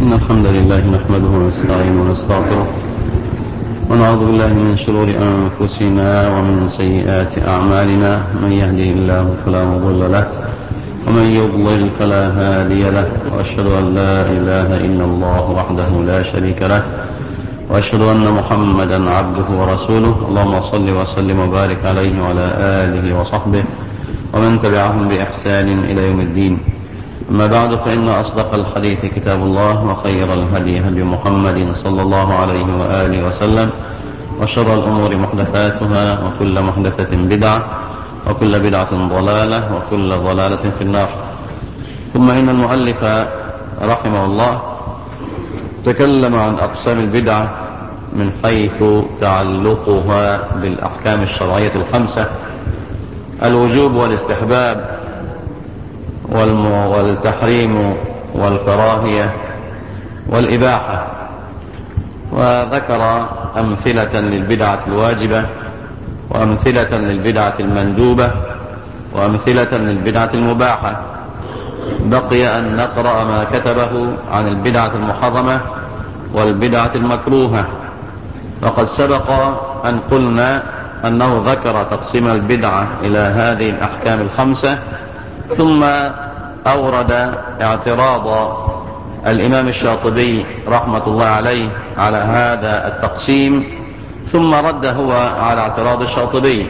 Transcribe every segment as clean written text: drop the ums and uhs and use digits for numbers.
إن الحمد لله نحمده ونستعينه ونستغفره ونعوذ بالله من شرور أنفسنا ومن سيئات أعمالنا. من يهده الله فلا مضل له ومن يضلل فلا هادي له، وأشهد أن لا إله إلا الله وحده لا شريك له، وأشهد أن محمدا عبده ورسوله. اللهم صل وسلم وبارك عليه وعلى آله وصحبه ومن تبعهم بإحسان إلى يوم الدين. أما بعد، فإن أصدق الحديث كتاب الله، وخير الهدي هدي محمد صلى الله عليه وآله وسلم، وشر الأمور محدثاتها، وكل محدثة بدعة، وكل بدعة ضلالة، وكل ضلالة في النار. ثم إن المؤلف رحمه الله تكلم عن أقسام البدعة من حيث تعلقها بالأحكام الشرعية الخمسة: الوجوب والاستحباب والتحريم والكراهية والإباحة، وذكر أمثلة للبدعة الواجبة، وأمثلة للبدعة المندوبة، وأمثلة للبدعة المباحة. بقي أن نقرأ ما كتبه عن البدعة المحرمة والبدعة المكروهة. وقد سبق أن قلنا أنه ذكر تقسيم البدعة إلى هذه الأحكام الخمسة، ثم أورد اعتراض الإمام الشاطبي رحمة الله عليه على هذا التقسيم، ثم رد هو على اعتراض الشاطبي.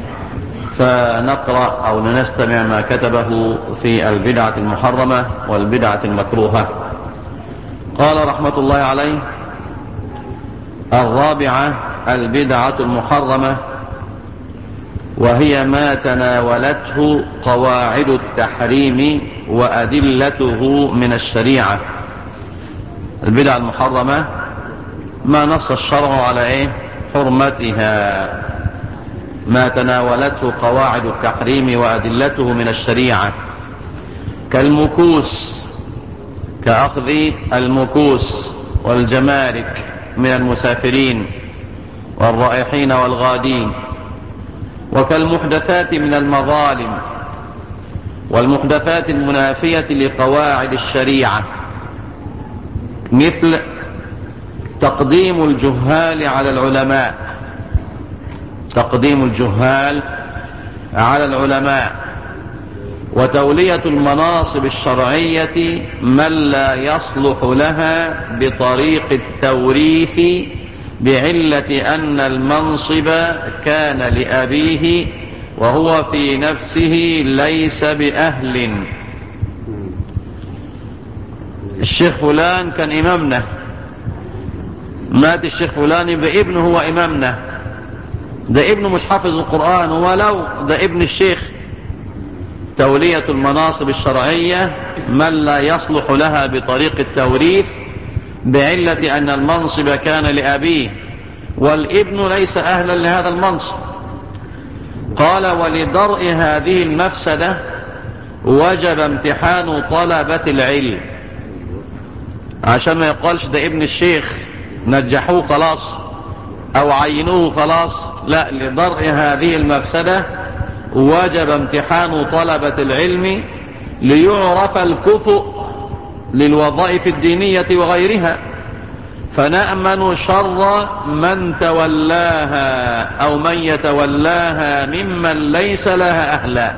فنقرأ أو نستمع ما كتبه في البدعة المحرمة والبدعة المكروهة. قال رحمة الله عليه: الرابعة البدعة المحرمة، وهي ما تناولته قواعد التحريم وأدلته من الشريعة. البدعة المحرمة ما نص الشرع على حرمتها، ما تناولته قواعد التحريم وأدلته من الشريعة، كالمكوس، كأخذ المكوس والجمارك من المسافرين والرائحين والغادين، وكالمحدثات من المظالم والمحدثات المنافية لقواعد الشريعة، مثل تقديم الجهال على العلماء، تقديم الجهال على العلماء، وتولية المناصب الشرعية من لا يصلح لها بطريق التوريث بعلة أن المنصب كان لأبيه وهو في نفسه ليس بأهل. الشيخ فلان كان إمامنا، مات الشيخ فلان، يبقى ابنه هو إمامنا. ده ابنه مش حافظ القرآن، ولو ده ابن الشيخ. تولية المناصب الشرعية من لا يصلح لها بطريق التوريث بعلة أن المنصب كان لأبيه والابن ليس أهلا لهذا المنصب. قال: ولدرء هذه المفسدة وجب امتحان طلبة العلم، عشان ما يقالش ده ابن الشيخ نجحوه خلاص أو عينوه خلاص. لا، لدرء هذه المفسدة وجب امتحان طلبة العلم ليعرف الكفؤ للوظائف الدينية وغيرها، فنأمن شر من تولاها أو من يتولاها ممن ليس لها أهلا.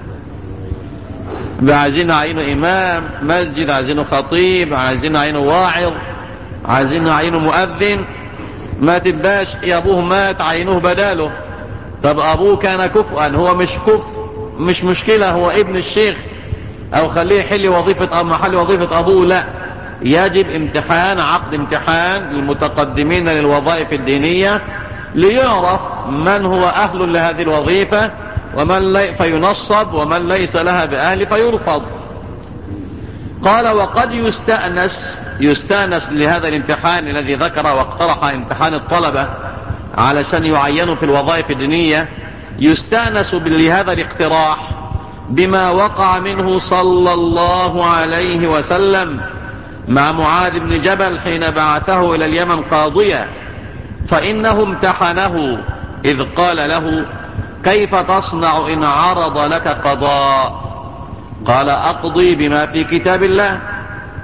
عايزين عينه إمام مسجد، عايزينه خطيب، عايزين عينه واعظ، عايزين عينه مؤذن. ما تباش يا أبوه مات عينوه بداله. طب أبوه كان كفءا، هو مش كفء، مش مشكلة، هو ابن الشيخ، أو خليه يحل وظيفة أو محل وظيفة أبوه. لا، يجب امتحان، عقد امتحان للمتقدمين للوظائف الدينية ليعرف من هو أهل لهذه الوظيفة ومن فينصب، ومن ليس لها بأهل فيرفض. قال: وقد يستأنس لهذا الامتحان الذي ذكر واقترح امتحان الطلبة علشان يعينوا في الوظائف الدينية، يستأنس لهذا الاقتراح بما وقع منه صلى الله عليه وسلم مع معاذ بن جبل حين بعثه إلى اليمن قاضيا، فإنه امتحنه إذ قال له: كيف تصنع إن عرض لك قضاء؟ قال: أقضي بما في كتاب الله.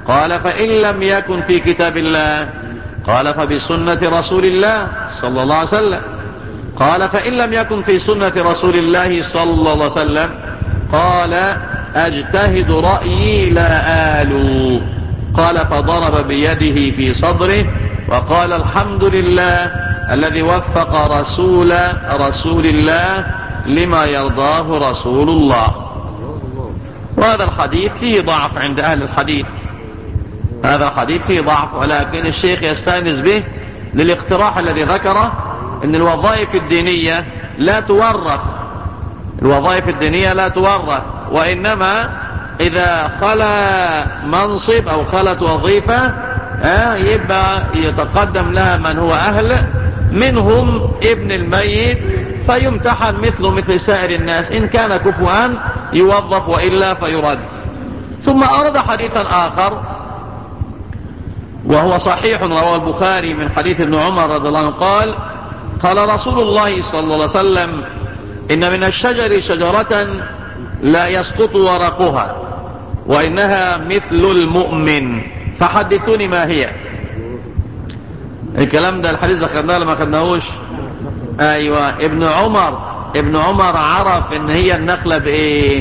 قال فإن لم يكن في كتاب الله قال فبسنة رسول الله صلى الله عليه وسلم. قال فإن لم يكن في سنة رسول الله صلى الله عليه وسلم قال أجتهد رأيي لا آلو. قال فضرب بيده في صدره وقال الحمد لله الذي وفق رسول الله لما يرضاه رسول الله. وهذا الحديث فيه ضعف عند أهل الحديث، هذا الحديث فيه ضعف، ولكن الشيخ يستأنس به للاقتراح الذي ذكره ان الوظائف الدينية لا تورث، الوظائف الدينية لا تورث، وإنما إذا خلا منصب أو خلت وظيفة يبقى يتقدم لها من هو أهل منهم ابن الميت فيمتحن مثله مثل سائر الناس، إن كان كفوا يوظف وإلا فيرد. ثم أورد حديثا آخر وهو صحيح رواه البخاري من حديث ابن عمر رضي الله عنه قال قال رسول الله صلى الله عليه وسلم إن من الشجر شجرة لا يسقط ورقها وإنها مثل المؤمن فحدثوني ما هي. الكلام ده الحديث ذكرناه لما خدناهوش. أيوة، ابن عمر عرف إن هي النخلة بإيه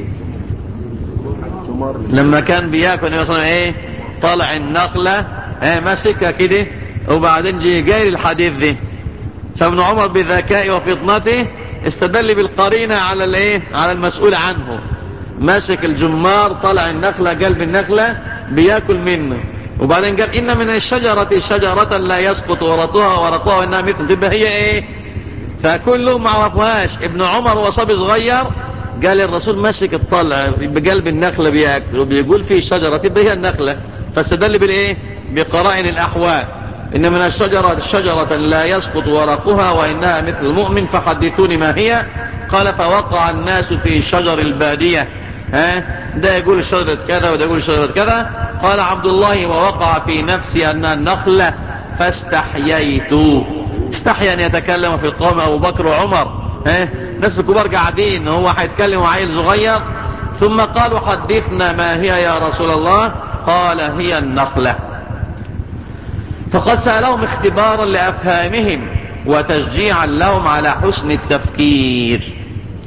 لما كان بياكل ايه طالع النخلة ماسكها كده وبعدين جاي الحديث ده، فابن عمر بذكائه وفطنته استدل بالقرينة على الايه على المسؤول عنه، ماسك الجمار طالع النخلة قلب النخلة بياكل منه، وبعدين قال ان من الشجرة شجرة لا يسقط ورقها وانها مثل، تبقى هي ايه؟ فكلهم ما عرفوهاش. ابن عمر وصبي صغير قال الرسول ماسك الطلع بقلب النخلة بياكل وبيقول فيه شجرة تبقى هي النخلة، فاستدل بالايه بقرائن الاحوال. ان من الشجرة شجرة لا يسقط ورقها وانها مثل المؤمن فحدثوني ما هي. قال فوقع الناس في شجر البادية، ده يقول شجرة كذا وده يقول شجرة كذا. قال عبد الله ووقع في نفسي انها النخلة فاستحييت، استحيا ان يتكلم في القوم ابو بكر وعمر، ناس الكبار قاعدين هو هيتكلم وعيل صغير. ثم قالوا حدثنا ما هي يا رسول الله؟ قال هي النخلة. فقد سألهم اختبارا لأفهامهم وتشجيعا لهم على حسن التفكير.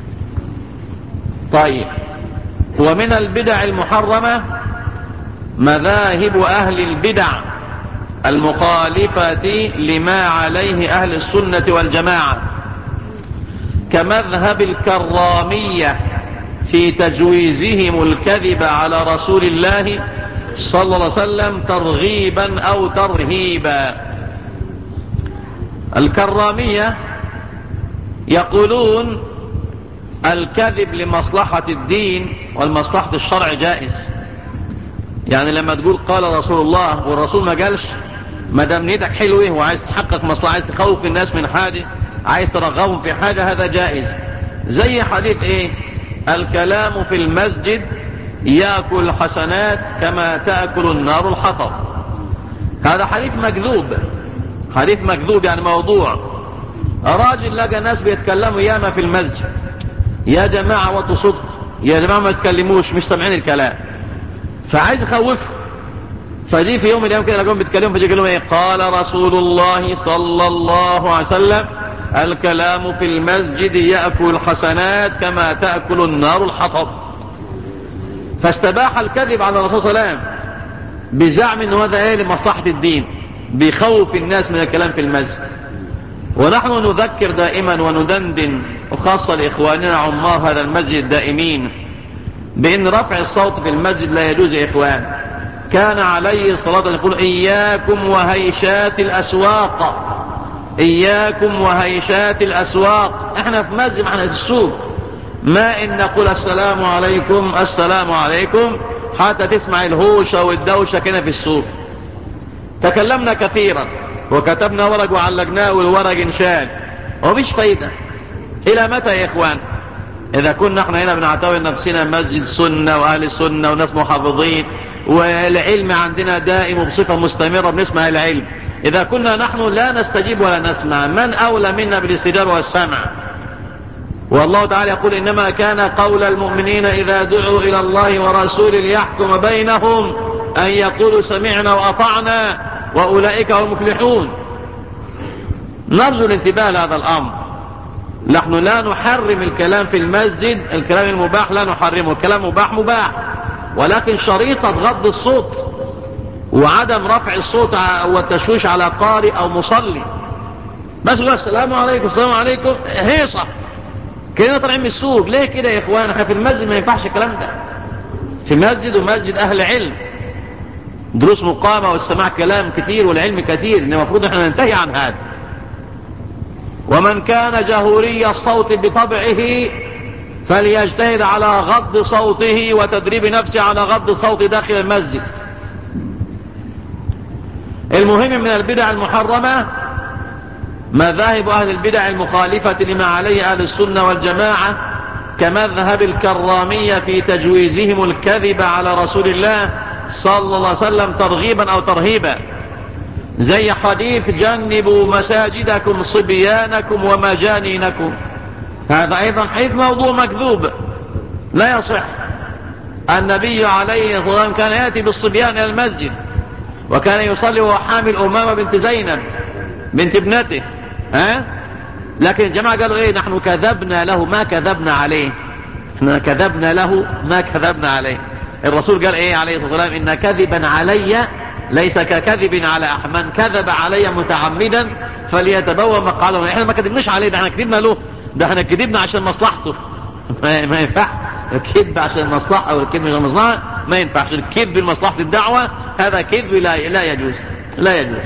طيب، ومن البدع المحرمة مذاهب أهل البدع المخالفة لما عليه أهل السنة والجماعة، كمذهب الكرامية في تجويزهم الكذب على رسول الله صلى الله عليه وسلم ترغيبا أو ترهيبا. الكرامية يقولون الكذب لمصلحة الدين والمصلحة الشرع جائز، يعني لما تقول قال رسول الله والرسول ما قالش، ما دام نيتك حلوه وعايز تحقق مصلحة، عايز تخوف الناس من حاجة، عايز ترغبهم في حاجة، هذا جائز. زي حديث ايه؟ الكلام في المسجد يأكل الحسنات كما تأكل النار الحطب. هذا حديث مكذوب، حديث مكذوب يعني موضوع. راجل لقى ناس بيتكلموا ياما في المسجد، يا جماعة وطوا صدق، يا جماعة ما تكلموش مش سامعين الكلام، فعايز يخوفه. فجي في يوم من الايام كده لقوهم بيتكلموا، فجي قالوا ايه؟ قال رسول الله صلى الله عليه وسلم الكلام في المسجد يأكل الحسنات كما تأكل النار الحطب. فاستباح الكذب على الرسول صلى الله عليه وسلم بزعم انه هذا ايه لمصلحة الدين، بيخوف الناس من الكلام في المسجد. ونحن نذكر دائما وندندن، وخاصة لإخواننا عمار هذا المسجد الدائمين، بأن رفع الصوت في المسجد لا يجوز يا إخوان. كان عليه الصلاة والسلام يقول إياكم وهيشات الأسواق، إياكم وهيشات الأسواق. احنا في مسجد، احنا في السوق، ما إن نقول السلام عليكم السلام عليكم حتى تسمع الهوشة والدوشة كنا في السوق. تكلمنا كثيرا وكتبنا ورق وعلقناه والورق انشال ومش فايدة. إلى متى يا إخوان؟ إذا كنا احنا هنا بنعتبر نفسنا مسجد سنة وأهل سنة وناس محافظين والعلم عندنا دائم وبصفة مستمرة بنسمع العلم، إذا كنا نحن لا نستجيب ولا نسمع، من أولى منا بالاستجابة والسمع؟ والله تعالى يقول إنما كان قول المؤمنين إذا دعوا إلى الله ورسوله ليحكم بينهم أن يقولوا سمعنا وأطعنا وأولئك هم المفلحون. نرجو الانتباه لهذا الأمر. نحن لا نحرم الكلام في المسجد، الكلام المباح لا نحرمه، الكلام مباح مباح، ولكن شريطة غض الصوت وعدم رفع الصوت والتشويش على قارئ أو مصلي. بس السلام عليكم السلام عليكم هيصة كده طالعين من السوق. ليه كده يا إخوان؟ احنا في المسجد ما ينفعش الكلام ده، في مسجد ومسجد أهل علم، دروس مقامة والسماع كلام كثير والعلم كثير، إن المفروض احنا ننتهي عن هذا. ومن كان جهوري الصوت بطبعه فليجتهد على غض صوته وتدريب نفسه على غض الصوت داخل المسجد. المهم من البدع المحرمة مذاهب أهل البدع المخالفة لما عليه أهل السنة والجماعة، كمذهب الكرامية في تجويزهم الكذب على رسول الله صلى الله عليه وسلم ترغيبا أو ترهيبا، زي حديث جنبوا مساجدكم صبيانكم ومجانينكم. هذا أيضا حديث موضوع مكذوب لا يصح. النبي عليه الصلاة والسلام كان يأتي بالصبيان إلى المسجد، وكان يصلي وهو حامل أمامة بنت زينب بنت ابنته. لكن الجماعة قالوا ايه؟ نحن كذبنا له ما كذبنا عليه، احنا كذبنا له ما كذبنا عليه. الرسول قال ايه عليه الصلاة والسلام؟ إن كذبا علي ليس ككذب على أحد، من كذب علي متعمدا فليتبوأ مقعده. احنا ما كذبناش عليه، ده احنا كذبنا له، ده احنا كذبنا عشان مصلحته. ما ينفع الكذب عشان المصلحة والكذب عشان المصلحة ما ينفعش. الكذب لمصلحة الدعوة هذا كذب لا يجوز، لا يجوز.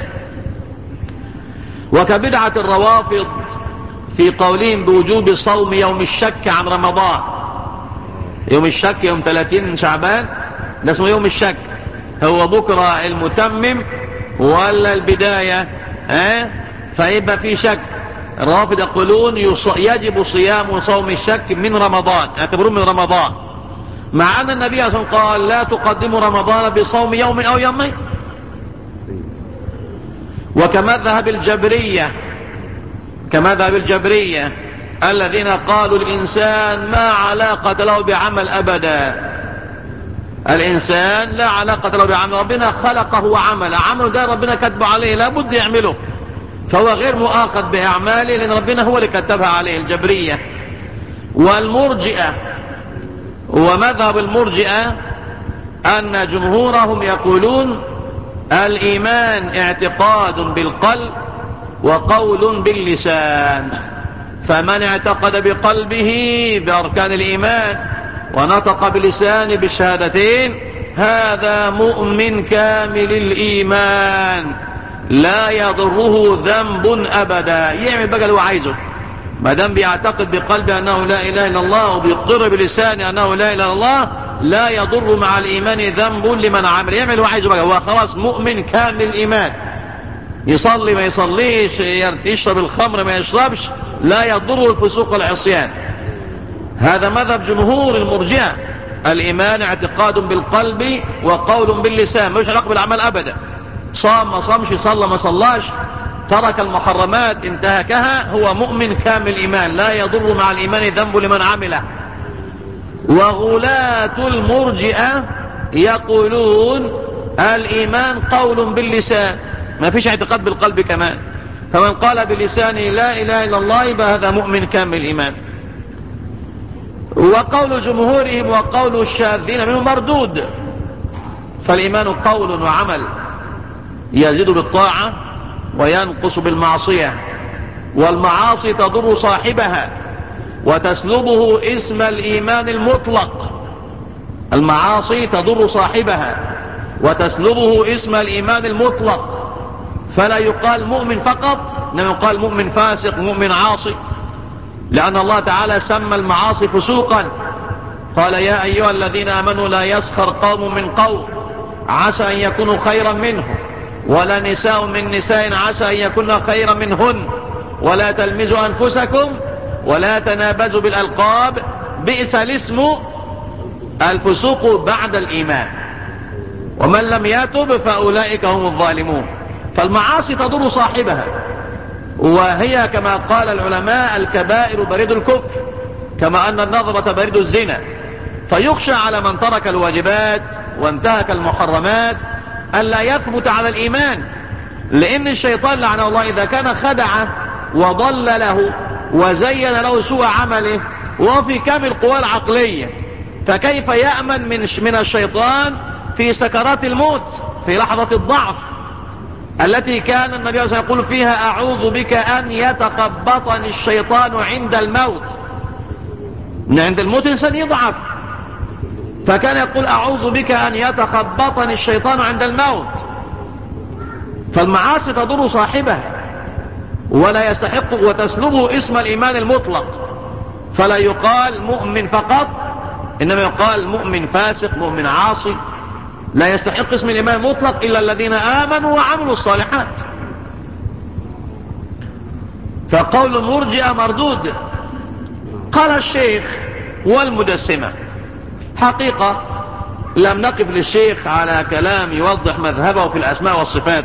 وكبدعة الروافض في قولهم بوجوب صوم يوم الشك عن رمضان. يوم الشك يوم 30 شعبان ده اسمه يوم الشك، هو بكرة المتمم ولا البداية؟ فيبقى في شك. الروافض يقولون يجب صيام وصوم الشك من رمضان، اعتبروه من رمضان، مع أن النبي صلى الله عليه وسلم قال لا تقدموا رمضان بصوم يوم أو يومين. وكمذهب الجبرية الذين قالوا الإنسان ما علاقة له بعمل أبدا، الإنسان لا علاقة له بعمل، ربنا خلقه وعمل، عمله ده ربنا كتبه عليه لا بد يعمله، فهو غير مؤاخذ بأعماله لأن ربنا هو اللي كتبها عليه. الجبرية والمرجئة. ومذهب المرجئة أن جمهورهم يقولون الإيمان اعتقاد بالقلب وقول باللسان، فمن اعتقد بقلبه بأركان الإيمان ونطق بلسانه بالشهادتين هذا مؤمن كامل الإيمان لا يضره ذنب أبدا. يعمل بقى اللي هو عايزه، ما دام بيعتقد بقلبه أنه لا إله إلا الله وبيقر بلسانه أنه لا إله إلا الله لا يضر مع الإيمان ذنب لمن عمل. يعمل اللي هو عايزه بقى، هو خلاص مؤمن كامل الإيمان، يصلي ما يصليش، يشرب الخمر ما يشربش، لا يضره الفسوق والعصيان. هذا مذهب جمهور المرجئة، الإيمان اعتقاد بالقلب وقول باللسان، مش علاقة بالأعمال أبدا. صام ما صامش، صلى ما صلاش، ترك المحرمات انتهكها، هو مؤمن كامل الإيمان لا يضر مع الإيمان ذنب لمن عمله. وغلاة المرجئة يقولون الإيمان قول باللسان، ما فيش اعتقاد بالقلب كمان، فمن قال بلسانه لا إله إلا الله يبقى هذا مؤمن كامل الإيمان. وقول جمهورهم وقول الشاذين منهم مردود، فالإيمان قول وعمل يزيد بالطاعة وينقص بالمعصية، والمعاصي تضر صاحبها وتسلبه اسم الإيمان المطلق. المعاصي تضر صاحبها وتسلبه اسم الإيمان المطلق، فلا يقال مؤمن فقط، إنما يقال مؤمن فاسق مؤمن عاصي، لأن الله تعالى سمى المعاصي فسوقا. قال يا أيها الذين آمنوا لا يسخر قوم من قوم عسى أن يكونوا خيرا منهم ولا نساء من نساء عسى أن يكون خيرا منهن ولا تلمزوا أنفسكم ولا تنابزوا بالألقاب بئس الاسم الفسوق بعد الإيمان ومن لم يتب فأولئك هم الظالمون. فالمعاصي تضر صاحبها، وهي كما قال العلماء الكبائر بريد الكفر، كما أن النظرة بريد الزنا، فيخشى على من ترك الواجبات وانتهك المحرمات ألا يثبت على الإيمان، لأن الشيطان لعنه الله إذا كان خدعه وضلله وزين له سوء عمله وهو في كامل قواه العقلية، فكيف يأمن من الشيطان في سكرات الموت، في لحظة الضعف التي كان النبي صلى الله عليه وسلم يقول فيها أعوذ بك أن يتخبطني الشيطان عند الموت. عند الموت الإنسان يضعف، فكان يقول أعوذ بك أن يتخبطني الشيطان عند الموت. فالمعاصي تضر صاحبها ولا يستحق وتسلبه اسم الإيمان المطلق، فلا يقال مؤمن فقط، إنما يقال مؤمن فاسق، مؤمن عاصي، لا يستحق اسم الإيمان المطلق إلا الذين آمنوا وعملوا الصالحات. فقول المرجئة مردود. قال الشيخ والمجسمة، حقيقة لم نقف للشيخ على كلام يوضح مذهبه في الأسماء والصفات،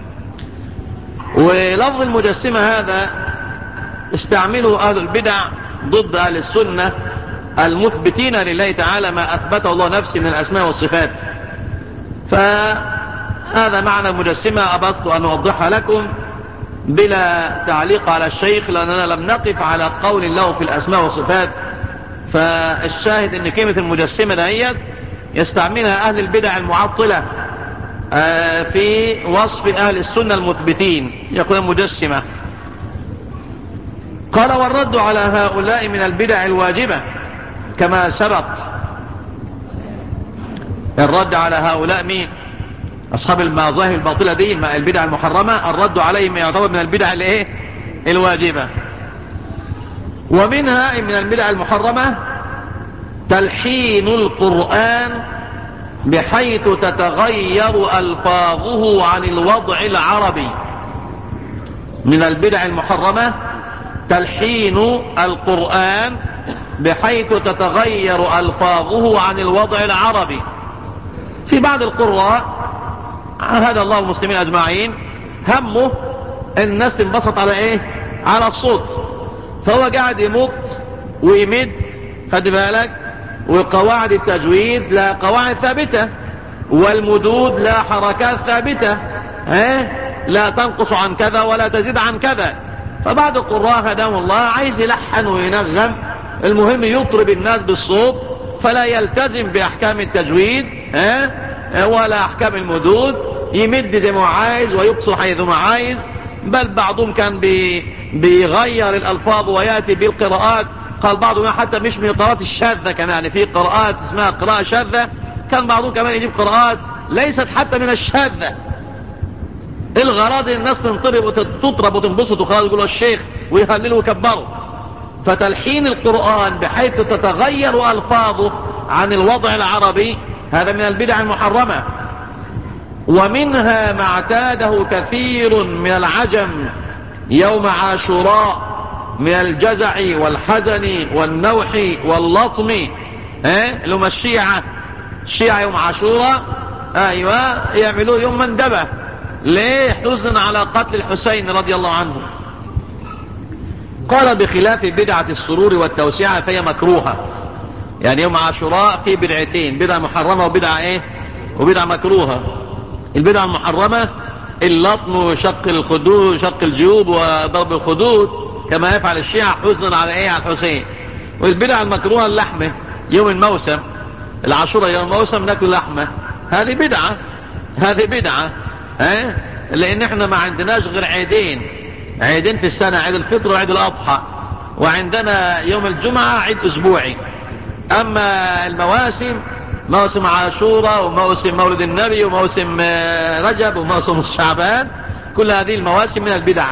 ولفظ المجسمة هذا استعمله أهل البدع ضد أهل السنة المثبتين لله تعالى ما أثبته الله نفسه من الأسماء والصفات. فهذا معنى المجسمة أردت أن أوضحها لكم بلا تعليق على الشيخ، لأننا لم نقف على قول الله في الأسماء والصفات. فالشاهد أن كلمة المجسمة دهيت يستعملها أهل البدع المعطلة في وصف أهل السنة المثبتين، يقول مجسمة. قال والرد على هؤلاء من البدع الواجبة كما سبق. الرد على هؤلاء مين؟ أصحاب المظاهر الباطلة دي، البدع المحرمة، الرد عليهم يعتبر من البدع الايه الواجبة. ومنها من البدع المحرمة تلحين القرآن بحيث تتغير ألفاظه عن الوضع العربي. من البدع المحرمة تلحين القرآن بحيث تتغير ألفاظه عن الوضع العربي. في بعض القراء هدى الله المسلمين أجمعين همه الناس انبسط على ايه؟ على الصوت، فهو قاعد يمط ويمد، خد بالك، وقواعد التجويد لا قواعد ثابتة، والمدود لا حركات ثابتة، لا تنقص عن كذا ولا تزيد عن كذا. فبعض القراء هداهم الله عايز يلحن وينغم، المهم يطرب الناس بالصوت، فلا يلتزم بأحكام التجويد ولا أحكام المدود، يمد زي ما عايز ويقصر حيث ما عايز. بل بعضهم كان بيغير الألفاظ ويأتي بالقراءات. قال بعضهم حتى مش من القراءات الشاذة كمان، يعني في قراءات اسمها قراءة شاذة، كان بعضهم كمان يجيب قراءات ليست حتى من الشاذة. الغرض الناس تطرب وتنبسط وخلاص، يقولوا الشيخ ويهللوا ويكبروا. فتلحين القرآن بحيث تتغير ألفاظه عن الوضع العربي هذا من البدع المحرمة. ومنها ما اعتاده كثير من العجم يوم عاشوراء من الجزع والحزن والنوح واللطم، اللي هم الشيعة يوم عاشوراء ايوه يعملوه يوم مندبة. ليه؟ حزنا على قتل الحسين رضي الله عنه. قال بخلاف بدعة السرور والتوسعة فهي مكروهة. يعني يوم عاشوراء في بدعتين، بدعة محرمة وبدعة وبدعة مكروهة. البدعة المحرمة اللطم وشق الخدود، شق الجيوب وضرب الخدود كما يفعل الشيعة حزنا على على الحسين. والبدعة المكروهة اللحمة يوم الموسم، العاشوراء يوم الموسم ناكل لحمة، هذه بدعة لان احنا ما عندناش غير عيدين في السنة، عيد الفطر وعيد الاضحى، وعندنا يوم الجمعة عيد اسبوعي. اما المواسم موسم عاشوراء وموسم مولد النبي وموسم رجب وموسم شعبان، كل هذه المواسم من البدع.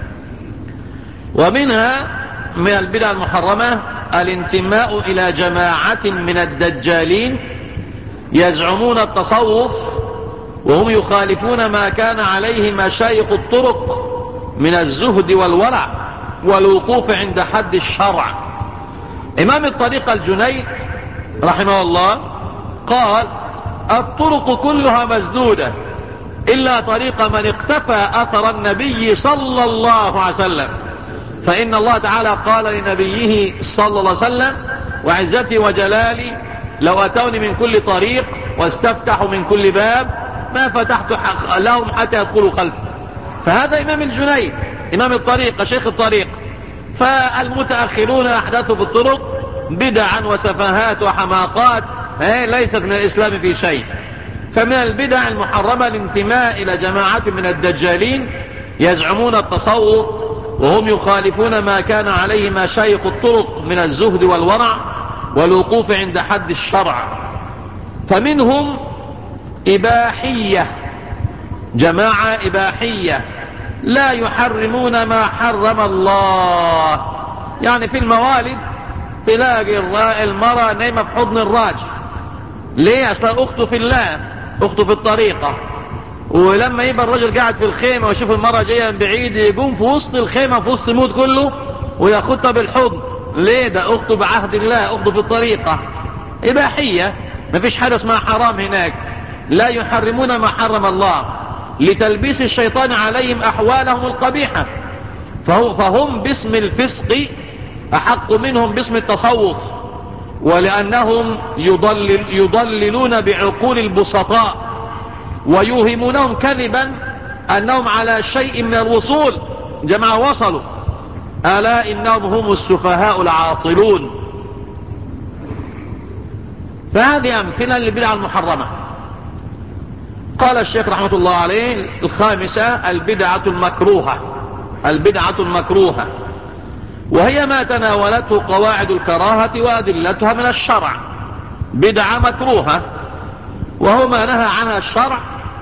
ومنها من البدع المحرمة الانتماء إلى جماعة من الدجالين يزعمون التصوف وهم يخالفون ما كان عليه مشايخ الطرق من الزهد والورع والوقوف عند حد الشرع. إمام الطريقة الجنيد رحمه الله قال الطرق كلها مسدودة إلا طريق من اقتفى أثر النبي صلى الله عليه وسلم، فإن الله تعالى قال لنبيه صلى الله عليه وسلم وعزتي وجلالي لو أتوني من كل طريق واستفتحوا من كل باب ما فتحت لهم حتى يدخلوا خلفي. فهذا إمام الجنيد إمام الطريقة شيخ الطريق. فالمتأخرون أحدثوا في الطرق بدعا وسفاهات وحماقات ليست من الإسلام في شيء. فمن البدع المحرمة الانتماء إلى جماعة من الدجالين يزعمون التصوف وهم يخالفون ما كان عليه مشايخ الطرق من الزهد والورع والوقوف عند حد الشرع. فمنهم إباحية، جماعة إباحية لا يحرمون ما حرم الله. يعني في الموالد تلاقي المرأة نايمة في حضن الراجل. ليه؟ أصلا أخته في الله، أخته في الطريقة. ولما يبقى الرجل قاعد في الخيمة ويشوف المرأة جاية من بعيد يقوم في وسط الخيمة في وسط الموت كله وياخدها بالحضن. ليه؟ ده أخته بعهد الله، أخته في الطريقة. إباحية، مفيش حاجة اسمها حرام هناك. لا يحرمون ما حرم الله لتلبيس الشيطان عليهم أحوالهم القبيحة. فهم باسم الفسق أحق منهم باسم التصوف، ولأنهم يضللون بعقول البسطاء ويوهمونهم كذبا أنهم على شيء من الوصول. جماعة وصلوا، ألا إنهم هم السفهاء العاطلون. فهذه أمثلة للبدع المحرمة. قال الشيخ رحمة الله عليه: الخامسة البدعة المكروهة. البدعة المكروهة وهي ما تناولته قواعد الكراهة وأدلتها من الشرع. بدعة مكروهة وهو ما نهى عنها الشرع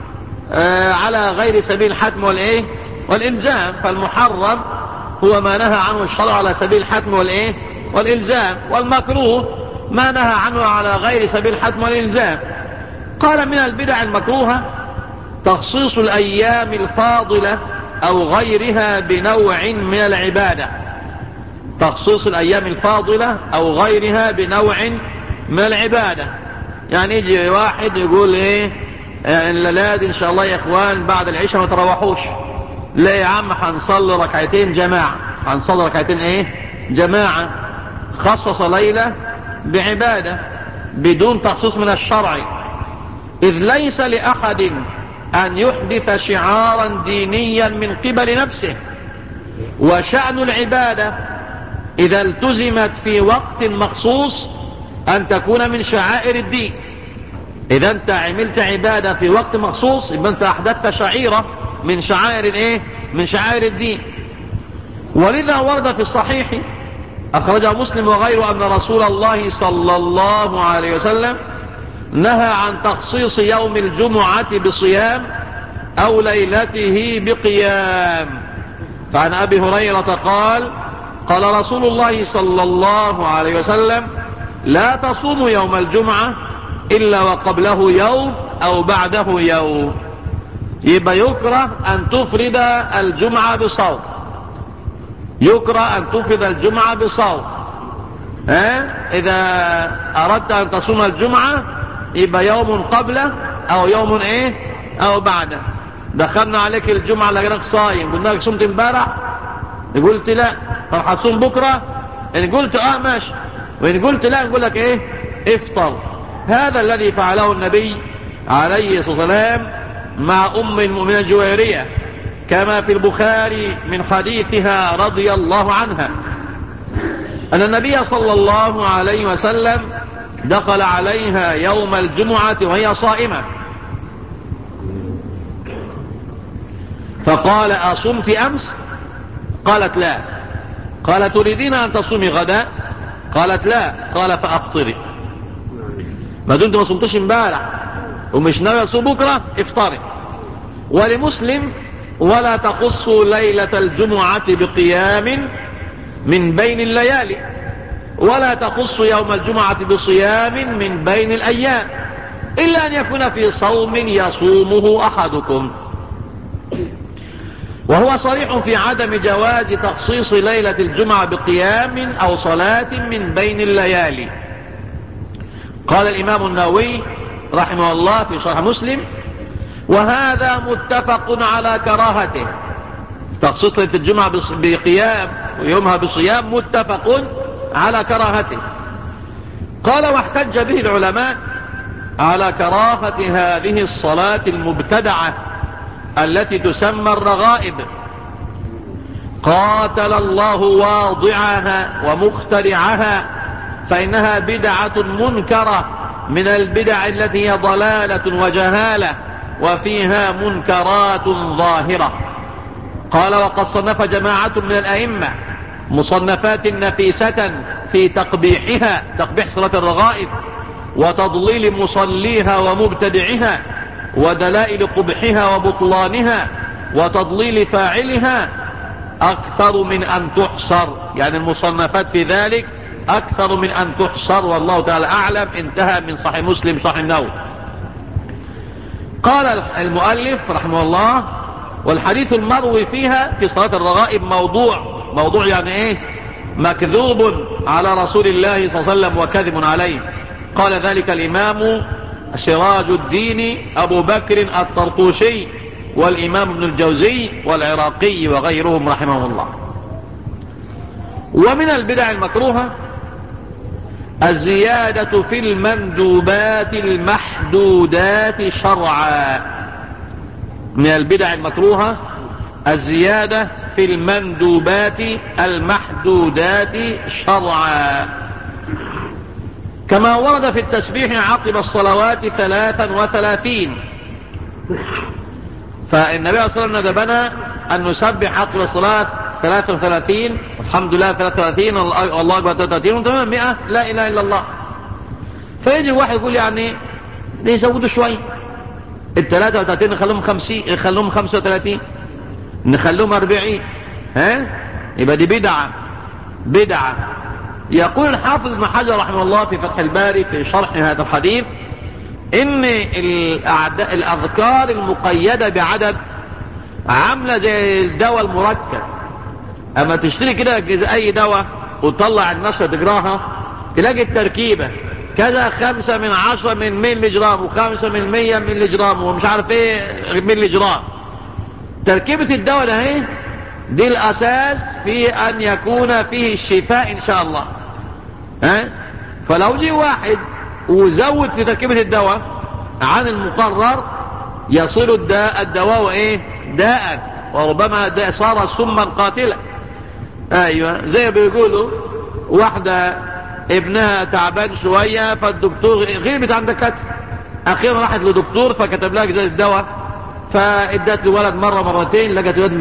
على غير سبيل الحتم والإلزام. فالمحرم هو ما نهى عنه الشرع على سبيل الحتم والإلزام، والمكروه ما نهى عنه على غير سبيل الحتم والإلزام. قال: من البدع المكروهة تخصيص الأيام الفاضلة أو غيرها بنوع من العبادة. تخصيص الأيام الفاضلة أو غيرها بنوع من العبادة. يعني يجي واحد يقول الليلة إن شاء الله يا إخوان بعد العشاء ما تروحوش. لا يا عم، هنصلي ركعتين جماعة. هنصلي ركعتين جماعة. خصص ليلة بعبادة بدون تخصيص من الشرع. إذ ليس لأحد أن يحدث شعارا دينيا من قبل نفسه. وشأن العبادة إذا التزمت في وقت مخصوص أن تكون من شعائر الدين. إذا أنت عملت عبادة في وقت مخصوص يبقى أنت أحدثت شعيرة من شعائر من شعائر الدين. ولذا ورد في الصحيح أخرجه مسلم وغيره أن رسول الله صلى الله عليه وسلم نهى عن تخصيص يوم الجمعة بصيام أو ليلته بقيام. فعن أبي هريرة قال: قال رسول الله صلى الله عليه وسلم: لا تصوموا يوم الجمعة إلا وقبله يوم أو بعده يوم. يبقى يكره أن تفرد الجمعة بصوم. يكره أن تفرد الجمعة بصوم. إذا أردت أن تصوم الجمعة يبقى يوم قبله أو يوم أو بعده. دخلنا عليك الجمعة لقيناك صايم، قلنا لك صمت امبارح؟ قلت لا. طب هتصوم بكرة؟ إن قلت ماشي، وإن قلت لا نقول لك افطر. هذا الذي فعله النبي عليه الصلاة والسلام مع أم المؤمنة جويرية كما في البخاري من حديثها رضي الله عنها أن النبي صلى الله عليه وسلم دخل عليها يوم الجمعة وهي صائمة فقال: أصمت أمس؟ قالت لا. قال: تريدين أن تصومي غدا؟ قالت لا. قال: فأفطري. ما دمت ما صمتش امبارح ومش ناوي تصوم بكرة افطري. ولمسلم: ولا تخص ليلة الجمعة بقيام من بين الليالي، ولا تخص يوم الجمعة بصيام من بين الأيام، إلا أن يكون في صوم يصومه أحدكم. وهو صريح في عدم جواز تخصيص ليلة الجمعة بقيام أو صلاة من بين الليالي. قال الإمام النووي رحمه الله في شرح مسلم: وهذا متفق على كراهته. تخصيص ليلة الجمعة بقيام ويومها بصيام متفق على كراهته. قال: واحتج به العلماء على كراهة هذه الصلاة المبتدعة التي تسمى الرغائب. قاتل الله واضعها ومخترعها، فإنها بدعة منكرة من البدع التي هي ضلالة وجهالة وفيها منكرات ظاهرة. قال: وقد صنف جماعة من الأئمة مصنفات نفيسة في تقبيحها، تقبيح صلاة الرغائب، وتضليل مصليها ومبتدعها، ودلائل قبحها وبطلانها، وتضليل فاعلها، أكثر من أن تحصر. يعني المصنفات في ذلك أكثر من أن تحصر، والله تعالى أعلم. انتهى من صحيح مسلم صحيح النووي. قال المؤلف رحمه الله: والحديث المروي فيها في صلاة الرغائب موضوع يعني ايه؟ مكذوب على رسول الله صلى الله عليه وسلم وكذب عليه. قال ذلك الإمام سراج الدين أبو بكر الطرطوشي والإمام ابن الجوزي والعراقي وغيرهم رحمه الله. ومن البدع المكروهة الزيادة في المندوبات المحدودات شرعا. من البدع المكروهة الزيادة في المندوبات المحدودات شرعا، كما ورد في التسبيح عقب الصلوات 33. فالنبي صلى الله عليه وسلم ندبنا أن نسبح عقب الصلاة 33، الحمد لله 33، والله أكبر 33، وتمام 100 لا إله إلا الله. فيجي واحد يقول يعني ليه يزودوا شوي؟ ال 33 نخلوهم 50، نخلوهم 35، نخلوهم 40، ها؟ يبقى دي بدعة. يقول الحافظ ابن حجر رحمه الله في فتح الباري في شرح هذا الحديث ان الاذكار المقيدة بعدد عاملة زي الدواء المركب. اما تشتري كده اي دواء وتطلع النشرة تجراها تلاقي التركيبة كذا 5 من 10 من ملي جرام، و5 من 100 ملي جرام، ومش عارف ايه ملي جرام. تركيبة الدواء ده اهي دي الاساس في ان يكون فيه الشفاء ان شاء الله. فلو جي واحد وزود في تركيبة الدواء عن المقرر يصل الدواء ايه؟ داء، وربما صار سما قاتلا. ايوه، زي بيقولوا واحدة ابنها تعبان شوية فالدكتور غيبت عن دكاتره، اخيرا راحت لدكتور فكتب لها جزء الدواء، فادت الولد مرة مرتين لقت الولد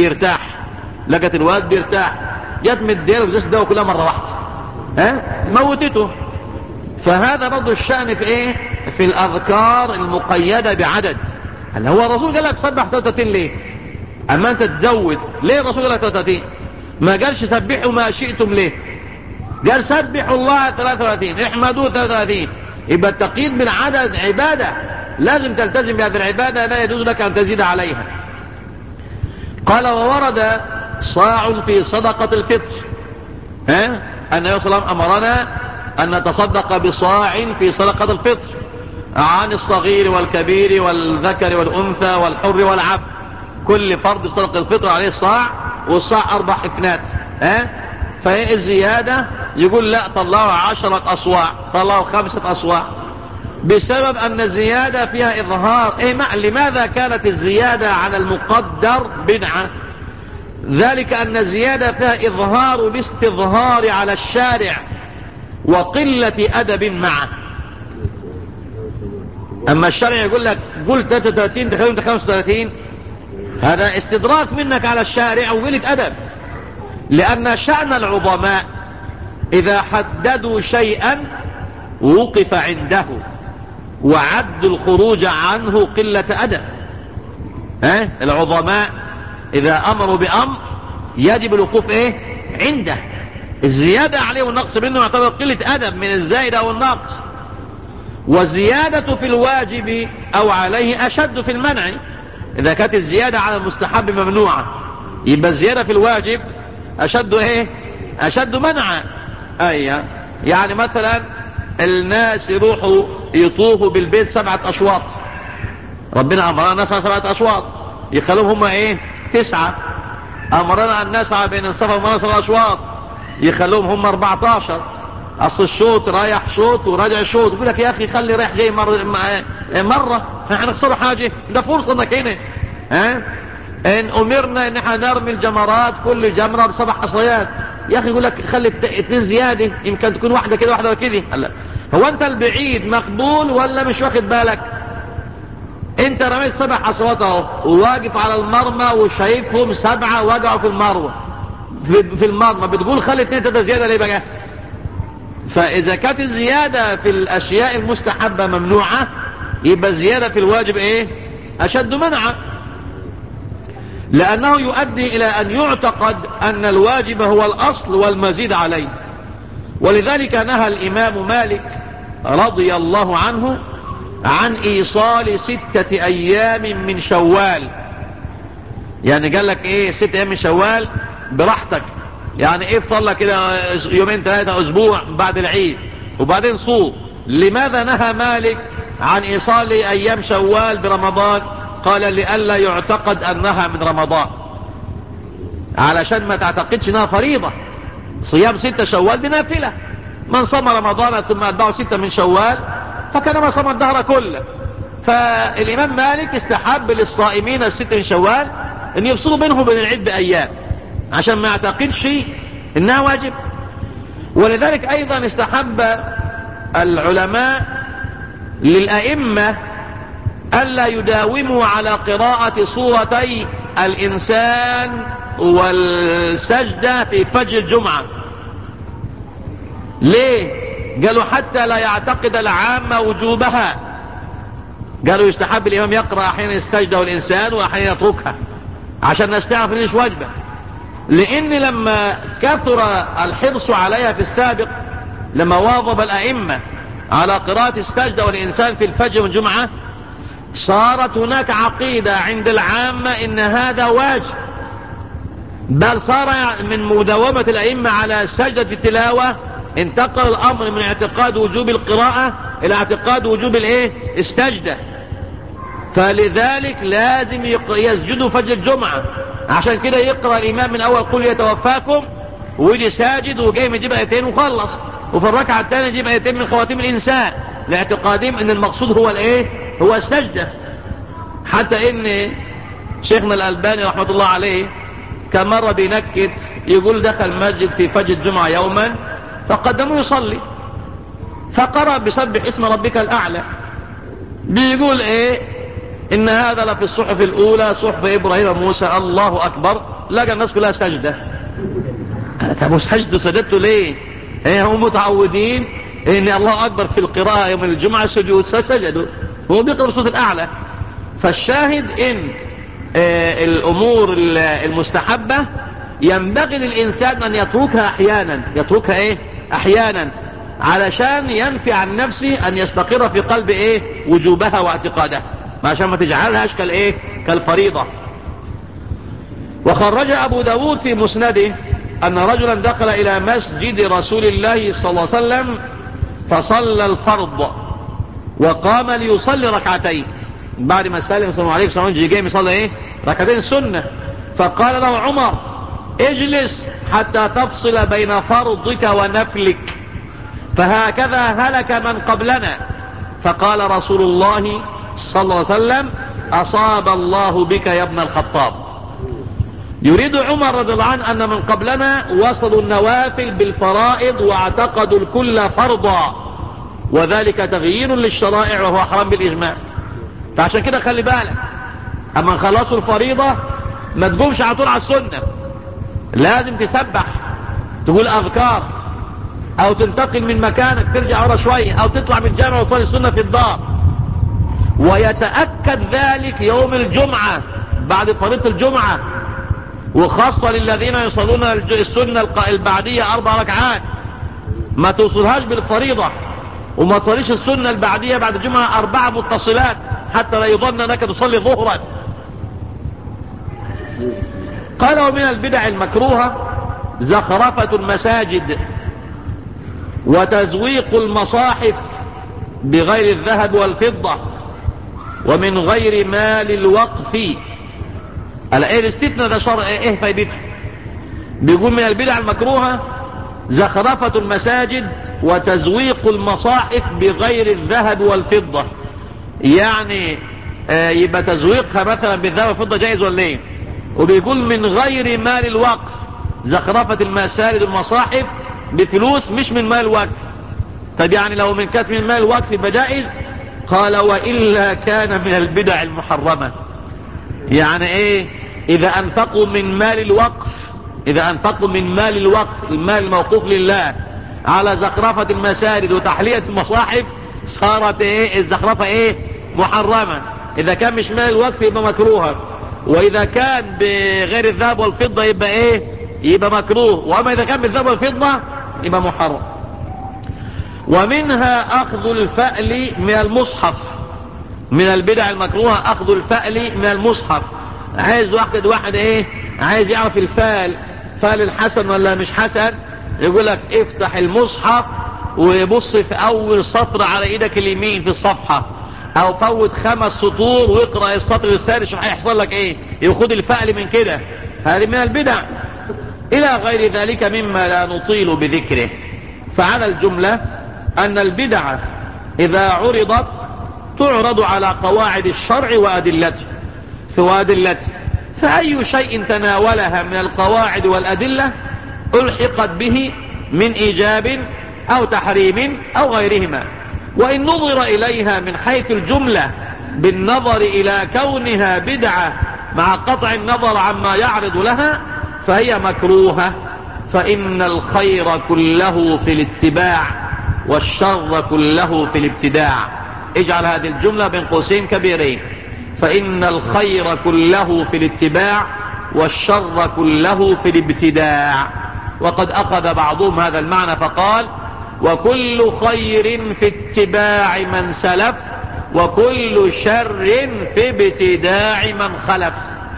بيرتاح، جت مديله جزء الدواء كلها مرة واحدة، موتته. فهذا برضو الشأن في ايه؟ في الاذكار المقيدة بعدد. هل هو الرسول قال لك سبح 33 ليه؟ اما انت تزود ليه الرسول قال لك 33؟ ما قالش سبحوا ما شئتم ليه؟ قال سبحوا الله 33، احمدوه 33. يبقى التقييد بالعدد عبادة، لازم تلتزم بهذه العبادة، لا يجوز لك ان تزيد عليها. قال: وورد صاع في صدقة الفطر. النبي صلى الله عليه وسلم امرنا ان نتصدق بصاع في صدقة الفطر عن الصغير والكبير والذكر والانثى والحر والعبد. كل فرد صدقة الفطر عليه صاع، والصاع 4 حفنات. فهي الزيادة يقول لا طلعوا 10 أصواع، طلعوا 5 أصواع، بسبب أن الزيادة فيها إظهار. لماذا كانت الزيادة على المقدر بدعة؟ ذلك أن الزيادة فيها إظهار الاستظهار على الشارع وقلة أدب معه. أما الشارع يقول لك قل 33 تخلون 35، هذا استدراك منك على الشارع وقلة أدب. لأن شأن العظماء إذا حددوا شيئا وقف عنده، وعد الخروج عنه قلة أدب. العظماء إذا أمروا بأمر يجب الوقوف عنده. الزيادة عليه والنقص منه يعتبر قلة أدب من الزائد أو النقص. والزيادة في الواجب أو عليه أشد في المنع. إذا كانت الزيادة على المستحب ممنوعة، يبقى الزيادة في الواجب أشد منعا. يعني مثلا الناس يروحوا يطوفوا بالبيت 7 أشواط، ربنا أمرنا الناس على 7 أشواط، يخلوهم هم 9. أمرنا أن نسعى بين الصفا والمروة 7 أشواط، يخلوهم هم 14. اصل الشوط رايح شوط وراجع شوط، يقول لك يا اخي خلي رايح جاي مرة هنخسر حاجة، ده فرصة انك هنا ان امرنا ان احنا نرمي الجمرات كل جمرة ب7 حصيات، يا اخي يقول لك خلي 2 زيادة يمكن تكون واحدة كده واحدة كده. هو انت البعيد مقبول ولا مش واخد بالك؟ انت رميت 7 حصوات اهو وواقف على المرمى وشايفهم 7 وقعوا في المروة في المرمى، بتقول خلي 2 3 زيادة ليه بقى؟ فاذا كانت الزيادة في الاشياء المستحبة ممنوعة، يبقى الزيادة في الواجب ايه؟ اشد منعا، لانه يؤدي الى ان يعتقد ان الواجب هو الاصل والمزيد عليه. ولذلك نهى الامام مالك رضي الله عنه عن ايصال 6 ايام من شوال. يعني قال لك ايه 6 ايام من شوال براحتك، يعني ايه افطر لك كده 2 3 اسبوع بعد العيد وبعدين صوم. لماذا نهى مالك عن ايصال ايام شوال برمضان؟ قال لئلا يعتقد انها من رمضان، علشان ما تعتقدش انها فريضة. صيام 6 شوال دي نافلة، من صام رمضان ثم اتبعه 6 من شوال فكانما صام الدهر كله. فالامام مالك استحب للصائمين 6 من شوال ان يفصلوا بينهم وبين العيد بايام عشان ما يعتقدش انها واجب. ولذلك ايضا استحب العلماء للائمة الا يداوموا على قراءة سورتي الانسان والسجدة في فجر الجمعة. ليه؟ قالوا حتى لا يعتقد العامة وجوبها. قالوا يستحب الامام يقرأ احيانا السجدة والانسان واحيانا يتركها عشان نستعرف ان ايش واجبه. لان لما كثر الحرص عليها في السابق، لما واظب الائمة على قراءة السجدة والانسان في الفجر والجمعة، صارت هناك عقيدة عند العامة ان هذا واجب، بل صار من مداومة الائمة على سجدة التلاوة انتقل الامر من اعتقاد وجوب القراءة الى اعتقاد وجوب السجدة. فلذلك لازم يسجدوا فجر الجمعة، عشان كده يقرأ الامام من اول قل يتوفاكم ويجي ساجد وجاي يجيب 2 وخلص، وفي الركعة الثانية يجيب 2 من خواتيم الانسان، لاعتقادهم ان المقصود هو هو السجدة. حتى ان شيخنا الألباني رحمة الله عليه كان مرة بينكت يقول دخل مسجد في فجر الجمعة يوما فقدموا يصلي فقرأ بسبح اسم ربك الأعلى، بيقول إن هذا لفي الصحف الأولى صحف إبراهيم وموسى، الله أكبر، لقى الناس كلها سجدة. طب سجدوا ليه؟ هم متعودين إن الله أكبر في القراءة يوم الجمعة سجود، سجدوا، هو بيقرأ بصوت الأعلى. فالشاهد إن الأمور المستحبة ينبغي للإنسان أن يتركها أحيانا علشان ينفي عن نفسه أن يستقر في قلب وجوبها واعتقادها، عشان ما تجعلهاش كالفريضة. وخرج أبو داود في مسنده أن رجلا دخل إلى مسجد رسول الله صلى الله عليه وسلم فصلى الفرض وقام ليصلي 2 ركعتين بعد ما سلم صلى الله عليه وسلم، جاي يصلي 2 ركعتين سنة. فقال له عمر اجلس حتى تفصل بين فرضك ونفلك، فهكذا هلك من قبلنا. فقال رسول الله صلى الله عليه وسلم أصاب الله بك يا ابن الخطاب. يريد عمر رضي الله عنه أن من قبلنا وصلوا النوافل بالفرائض واعتقدوا الكل فرضا، وذلك تغيير للشرائع وهو حرام بالإجماع. فعشان كده خلي بالك، اما خلصوا الفريضة ما تقومش على طول على السنة، لازم تسبح تقول اذكار او تنتقل من مكانك ترجع ورا شوية او تطلع من الجامع وتصلي السنة في الدار. ويتأكد ذلك يوم الجمعة بعد فريضة الجمعة، وخاصة للذين يصلون السنة البعدية 4 ركعات، ما توصلهاش بالفريضة وما تصليش السنة البعدية بعد الجمعة 4 متصلات حتى لا يظن انك تصلي ظهرا. قال ومن البدع المكروهة زخرفة المساجد وتزويق المصاحف بغير الذهب والفضة ومن غير مال الوقف. الاستثناء ده شرع فايدته؟ بيقول من البدع المكروهة زخرفة المساجد وتزويق المصاحف بغير الذهب والفضة. يعني يبقى تزويقها مثلا بالذهب والفضة جائز ولا ايه؟ وبيقول من غير مال الوقف، زخرفة المسارد والمصاحف بفلوس مش من مال الوقف. طب يعني لو من كانت من مال الوقف يبقى جائز؟ قال وإلا كان من البدع المحرمة. يعني ايه؟ اذا انفقوا من مال الوقف، اذا انفقوا من مال الوقف، المال الموقوف لله، على زخرفة المسارد وتحلية المصاحف، صارت ايه الزخرفة؟ ايه؟ محرمة. اذا كان مش مال الوقف يبقى مكروها، واذا كان بغير الذهب والفضة يبقى ايه؟ يبقى مكروه. واما اذا كان بالذهب والفضة يبقى محرم. ومنها اخذ الفأل من المصحف، من البدع المكروهة اخذ الفأل من المصحف. عايز واحد ايه؟ عايز يعرف الفال، فال الحسن ولا مش حسن، يقول لك افتح المصحف ويبص في اول سطر على ايدك اليمين في الصفحة، او فوت 5 سطور واقرأ السطر الثاني، شوف هيحصل لك ايه. ياخد الفأل من كده، هذه من البدع. الى غير ذلك مما لا نطيل بذكره. فعلى الجملة ان البدع اذا عرضت تعرض على قواعد الشرع وأدلته، فأي شيء تناولها من القواعد والأدلة ألحقت به من إيجاب أو تحريم أو غيرهما. وإن نظر إليها من حيث الجملة بالنظر إلى كونها بدعة مع قطع النظر عما يعرض لها فهي مكروهة، فإن الخير كله في الاتباع والشر كله في الابتداع. اجعل هذه الجملة بين قوسين كبيرين: فإن الخير كله في الاتباع والشر كله في الابتداع. وقد أخذ بعضهم هذا المعنى فقال: وكل خير في اتباع من سلف، وكل شر في ابتداع من خلف.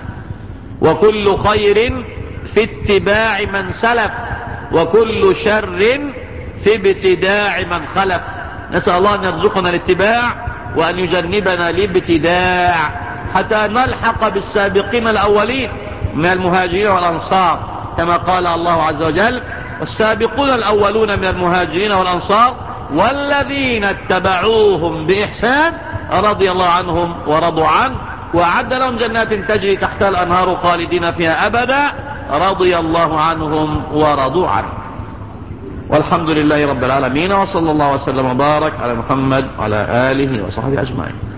وكل خير في اتباع من سلف، وكل شر في ابتداع من خلف. نسأل الله أن يرزقنا الاتباع وأن يجنبنا الابتداع حتى نلحق بالسابقين الأولين من المهاجرين والأنصار، كما قال الله عز وجل: والسابقون الأولون من المهاجرين والأنصار والذين اتبعوهم بإحسان رضي الله عنهم ورضوا عنه وأعد لهم جنات تجري تحتها الأنهار خالدين فيها أبدا رضي الله عنهم ورضوا عنه. والحمد لله رب العالمين، وصلى الله وسلم وبارك على محمد وعلى آله وصحبه أجمعين.